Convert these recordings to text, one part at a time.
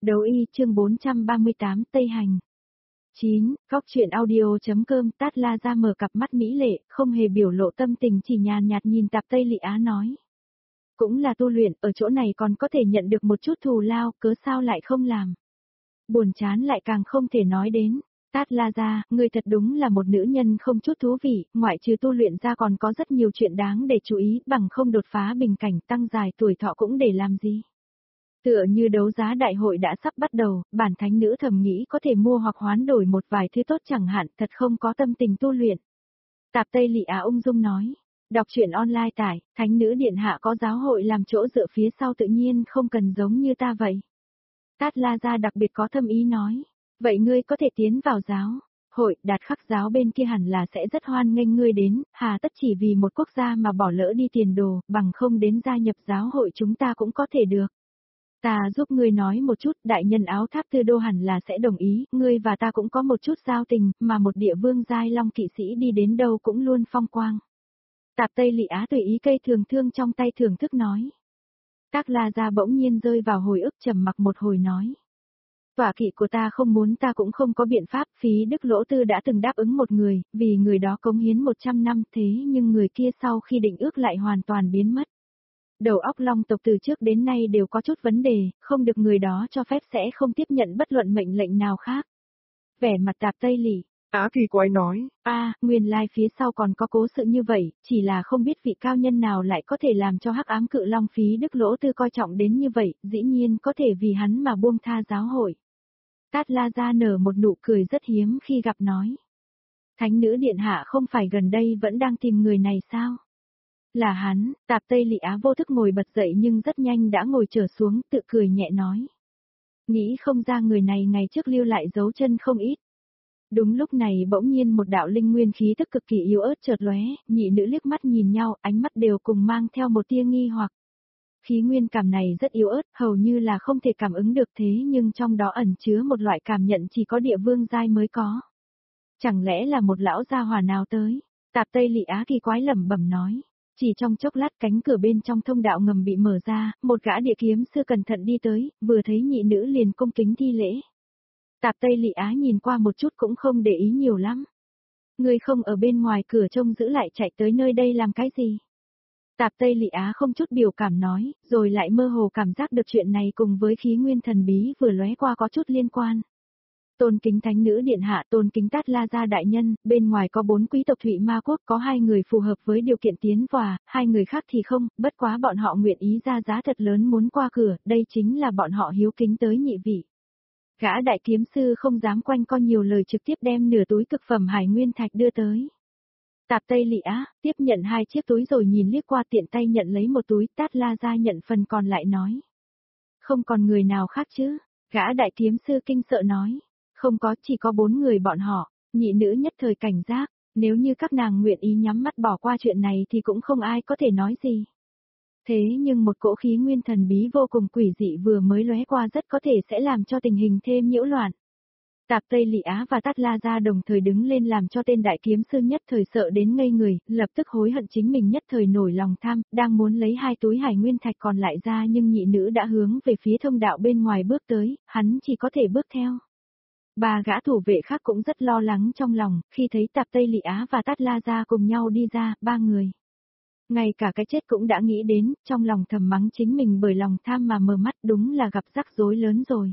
Đấu y chương 438 Tây Hành. 9. Góc chuyện audio.com. Tát La ra mở cặp mắt mỹ lệ, không hề biểu lộ tâm tình, chỉ nhàn nhạt nhìn Tạp Tây Lị Á nói. Cũng là tu luyện, ở chỗ này còn có thể nhận được một chút thù lao, cớ sao lại không làm. Buồn chán lại càng không thể nói đến. Tát La ra, ngươi thật đúng là một nữ nhân không chút thú vị, ngoại trừ tu luyện ra còn có rất nhiều chuyện đáng để chú ý, bằng không đột phá bình cảnh tăng dài tuổi thọ cũng để làm gì. Tựa như đấu giá đại hội đã sắp bắt đầu, bản thánh nữ thầm nghĩ có thể mua hoặc hoán đổi một vài thứ tốt chẳng hạn, thật không có tâm tình tu luyện. Tạp Tây Lị Á ung dung nói, đọc truyện online tải, thánh nữ điện hạ có giáo hội làm chỗ dựa phía sau tự nhiên không cần giống như ta vậy. Tát La gia đặc biệt có thâm ý nói, vậy ngươi có thể tiến vào giáo hội, Đạt Khắc giáo bên kia hẳn là sẽ rất hoan nghênh ngươi đến, hà tất chỉ vì một quốc gia mà bỏ lỡ đi tiền đồ, bằng không đến gia nhập giáo hội chúng ta cũng có thể được. Ta giúp ngươi nói một chút, đại nhân áo tháp tư đô hẳn là sẽ đồng ý, ngươi và ta cũng có một chút giao tình, mà một địa vương giai long kỵ sĩ đi đến đâu cũng luôn phong quang. Tạp Tây Lị Á tùy ý cây thường thương trong tay thưởng thức nói. Tát La gia bỗng nhiên rơi vào hồi ức, trầm mặc một hồi nói. Tọa kỵ của ta không muốn ta cũng không có biện pháp, Phí Đức Lỗ Tư đã từng đáp ứng một người, vì người đó cống hiến 100 năm thế nhưng người kia sau khi định ước lại hoàn toàn biến mất. Đầu óc long tộc từ trước đến nay đều có chút vấn đề, không được người đó cho phép sẽ không tiếp nhận bất luận mệnh lệnh nào khác. Vẻ mặt Tạp Tây Lị Á kỳ quái nói. Nguyên lai phía sau còn có cố sự như vậy, chỉ là không biết vị cao nhân nào lại có thể làm cho Hắc Ám Cự Long Phí Đức Lỗ Tư coi trọng đến như vậy, dĩ nhiên có thể vì hắn mà buông tha giáo hội. Tát La gia nở một nụ cười rất hiếm khi gặp nói. Thánh nữ điện hạ không phải gần đây vẫn đang tìm người này sao? Là hắn. Tạp Tây Lị Á vô thức ngồi bật dậy nhưng rất nhanh đã ngồi trở xuống, tự cười nhẹ nói. Nghĩ không ra người này ngày trước lưu lại dấu chân không ít. Đúng lúc này bỗng nhiên một đạo linh nguyên khí tức cực kỳ yếu ớt chợt lóe, nhị nữ liếc mắt nhìn nhau, ánh mắt đều cùng mang theo một tia nghi hoặc. Khí nguyên cảm này rất yếu ớt, hầu như là không thể cảm ứng được thế nhưng trong đó ẩn chứa một loại cảm nhận chỉ có địa vương giai mới có. Chẳng lẽ là một lão gia hỏa nào tới? Tạp Tây Lị Á kỳ quái lẩm bẩm nói. Chỉ trong chốc lát cánh cửa bên trong thông đạo ngầm bị mở ra, một gã địa kiếm sư cẩn thận đi tới, vừa thấy nhị nữ liền cung kính thi lễ. Tạp Tây Lị Á nhìn qua một chút cũng không để ý nhiều lắm. Ngươi không ở bên ngoài cửa trông giữ lại chạy tới nơi đây làm cái gì? Tạp Tây Lị Á không chút biểu cảm nói, rồi lại mơ hồ cảm giác được chuyện này cùng với khí nguyên thần bí vừa lóe qua có chút liên quan. Tôn kính thánh nữ điện hạ, tôn kính Tát La gia đại nhân, bên ngoài có 4 quý tộc Thụy Ma quốc, có 2 người phù hợp với điều kiện tiến vào, 2 người khác thì không, bất quá bọn họ nguyện ý ra giá thật lớn muốn qua cửa, đây chính là bọn họ hiếu kính tới nhị vị. Gã đại kiếm sư không dám quanh co nhiều lời, trực tiếp đem nửa túi cực phẩm hải nguyên thạch đưa tới. Tạp Tây Lị Á tiếp nhận 2 chiếc túi rồi nhìn liếc qua, tiện tay nhận lấy một túi, Tát La gia nhận phần còn lại nói. Không còn người nào khác chứ? Gã đại kiếm sư kinh sợ nói. Không có, chỉ có 4 người bọn họ. Nhị nữ nhất thời cảnh giác, nếu như các nàng nguyện ý nhắm mắt bỏ qua chuyện này thì cũng không ai có thể nói gì. Thế nhưng một cỗ khí nguyên thần bí vô cùng quỷ dị vừa mới lóe qua rất có thể sẽ làm cho tình hình thêm nhiễu loạn. Tạp Tây Lị Á và Tát La gia đồng thời đứng lên làm cho tên đại kiếm sư nhất thời sợ đến ngây người, lập tức hối hận chính mình nhất thời nổi lòng tham, đang muốn lấy 2 túi hải nguyên thạch còn lại ra nhưng nhị nữ đã hướng về phía thông đạo bên ngoài bước tới, hắn chỉ có thể bước theo. 3 gã thủ vệ khác cũng rất lo lắng trong lòng, khi thấy Tạp Tây Lị Á và Tát La gia cùng nhau đi ra, 3 người. Ngay cả cái chết cũng đã nghĩ đến, trong lòng thầm mắng chính mình bởi lòng tham mà mờ mắt, đúng là gặp rắc rối lớn rồi.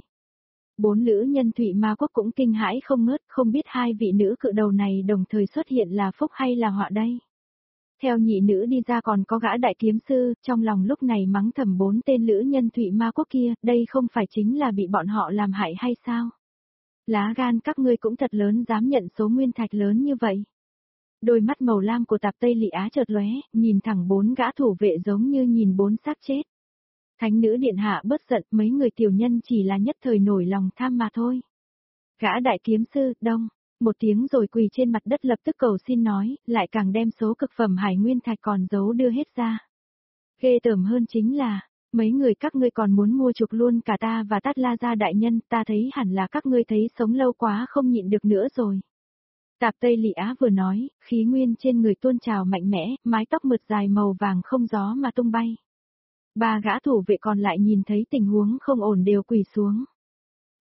4 nữ nhân Thụy Ma quốc cũng kinh hãi không ngớt, không biết 2 vị nữ cự đầu này đồng thời xuất hiện là phúc hay là họa đây. Theo nhị nữ đi ra còn có gã đại kiếm sư, trong lòng lúc này mắng thầm 4 tên nữ nhân Thụy Ma quốc kia, đây không phải chính là bị bọn họ làm hại hay sao? Lá gan các ngươi cũng thật lớn, dám nhận số nguyên thạch lớn như vậy. Đôi mắt màu lam của Tạp Tây Lị Á chợt lóe, nhìn thẳng 4 gã thủ vệ giống như nhìn 4 xác chết. Thánh nữ điện hạ bớt giận, mấy người tiểu nhân chỉ là nhất thời nổi lòng tham mà thôi. Gã đại kiếm sư, đông, một tiếng rồi quỳ trên mặt đất lập tức cầu xin nói, lại càng đem số cực phẩm hải nguyên thạch còn giấu đưa hết ra. Ghê tởm hơn chính là, mấy người các ngươi còn muốn mua chuộc luôn cả ta và Tát La gia đại nhân, ta thấy hẳn là các ngươi thấy sống lâu quá không nhịn được nữa rồi. Tạp Tây Lị Á vừa nói, khí nguyên trên người tuôn trào mạnh mẽ, mái tóc mượt dài màu vàng không gió mà tung bay. 3 gã thủ vệ còn lại nhìn thấy tình huống không ổn đều quỳ xuống.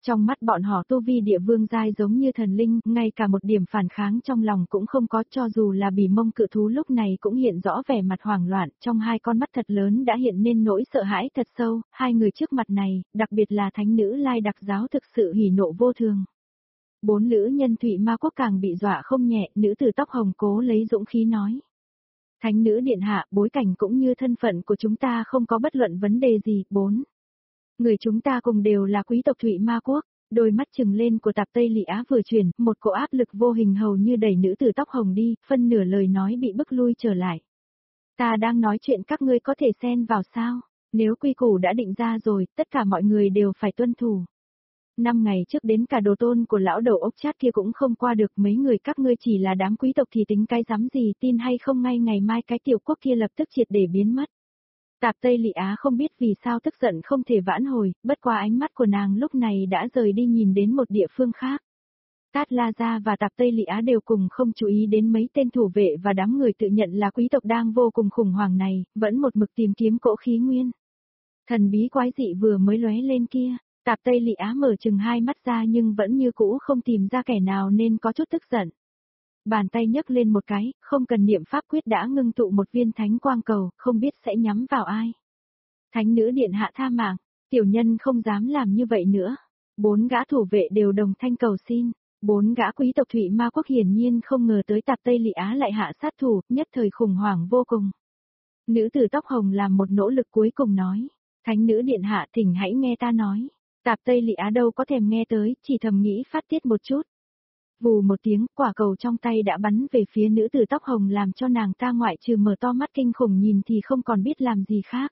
Trong mắt bọn họ tu vi địa vương giai giống như thần linh, ngay cả một điểm phản kháng trong lòng cũng không có, cho dù là Bỉ Mông cự thú lúc này cũng hiện rõ vẻ mặt hoảng loạn, trong hai con mắt thật lớn đã hiện nên nỗi sợ hãi thật sâu, hai người trước mặt này, đặc biệt là thánh nữ Lai Đặc giáo thực sự hỉ nộ vô thường. Bốn lữ nhân Thụy Ma Quốc càng bị dọa không nhẹ, nữ tử tóc hồng cố lấy dũng khí nói. Thánh nữ điện hạ, bối cảnh cũng như thân phận của chúng ta không có bất luận vấn đề gì. 4. Người chúng ta cùng đều là quý tộc Thụy Ma Quốc. Đôi mắt trừng lên của Tạp Tây Lị Á vừa chuyển, một cỗ áp lực vô hình hầu như đẩy nữ tử tóc hồng đi, phân nửa lời nói bị bức lui trở lại. Ta đang nói chuyện các ngươi có thể xen vào sao? Nếu quy củ đã định ra rồi, tất cả mọi người đều phải tuân thủ. 5 ngày trước đến cả đồ tôn của lão đầu ốc chát kia cũng không qua được, mấy người các ngươi chỉ là đám quý tộc thì tính cái dám gì, tin hay không ngay ngày mai cái tiểu quốc kia lập tức triệt để biến mất. Tạp Tây Lị Á không biết vì sao tức giận không thể vãn hồi, bất qua ánh mắt của nàng lúc này đã rời đi nhìn đến một địa phương khác. Tát La Gia và Tạp Tây Lị Á đều cùng không chú ý đến mấy tên thủ vệ và đám người tự nhận là quý tộc đang vô cùng khủng hoảng này, vẫn một mực tìm kiếm cỗ khí nguyên. Thần bí quái dị vừa mới lóe lên kia, Tạp Tây Lị Á mở chừng hai mắt ra nhưng vẫn như cũ không tìm ra kẻ nào nên có chút tức giận. Bàn tay nhấc lên một cái, không cần niệm pháp quyết đã ngưng tụ một viên thánh quang cầu, không biết sẽ nhắm vào ai. Thánh nữ điện hạ tha mạng, tiểu nhân không dám làm như vậy nữa. 4 gã thủ vệ đều đồng thanh cầu xin. 4 gã quý tộc Thụy Ma Quốc hiển nhiên không ngờ tới Tạp Tây Lị Á lại hạ sát thủ, nhất thời khủng hoảng vô cùng. Nữ tử tóc hồng làm một nỗ lực cuối cùng nói. Thánh nữ điện hạ thỉnh hãy nghe ta nói. Tạp Tây Lị Á đâu có thèm nghe tới, chỉ thầm nghĩ phát tiết một chút. Vù một tiếng, quả cầu trong tay đã bắn về phía nữ tử tóc hồng làm cho nàng ta ngoại trừ mở to mắt kinh khủng nhìn thì không còn biết làm gì khác.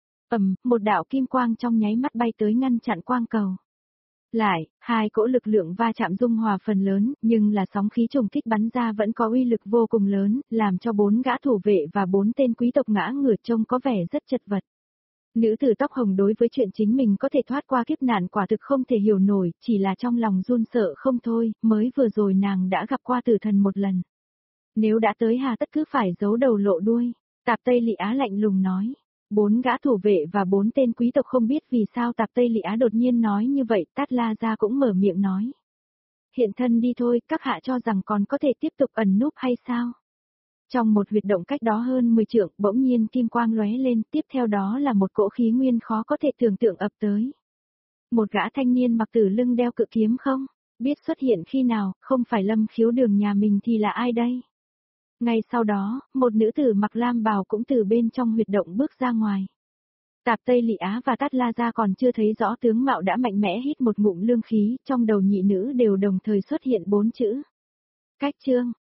Một đạo kim quang trong nháy mắt bay tới ngăn chặn quang cầu. Lại, hai cỗ lực lượng va chạm dung hòa phần lớn, nhưng là sóng khí trùng kích bắn ra vẫn có uy lực vô cùng lớn, làm cho 4 gã thủ vệ và 4 tên quý tộc ngã ngửa trông có vẻ rất chật vật. Nữ tử tóc hồng đối với chuyện chính mình có thể thoát qua kiếp nạn quả thực không thể hiểu nổi, chỉ là trong lòng run sợ không thôi, mới vừa rồi nàng đã gặp qua tử thần một lần. Nếu đã tới hà tất cứ phải giấu đầu lộ đuôi, Tạp Tây Lị Á lạnh lùng nói. 4 gã thủ vệ và 4 tên quý tộc không biết vì sao Tạp Tây Lị Á đột nhiên nói như vậy, Tát La Gia cũng mở miệng nói. Hiện thân đi thôi, các hạ cho rằng còn có thể tiếp tục ẩn núp hay sao? Trong một huyệt động cách đó hơn 10 trượng, bỗng nhiên kim quang lóe lên, tiếp theo đó là một cỗ khí nguyên khó có thể tưởng tượng ập tới. Một gã thanh niên mặc tử lưng đeo cự kiếm không? Biết xuất hiện khi nào, không phải Lâm Khiếu Đường nhà mình thì là ai đây? Ngay sau đó, một nữ tử mặc lam bào cũng từ bên trong huyệt động bước ra ngoài. Tạp Tây Lị Á và Tát La Gia còn chưa thấy rõ tướng mạo đã mạnh mẽ hít một ngụm lương khí, trong đầu nhị nữ đều đồng thời xuất hiện 4 chữ. Cách chương.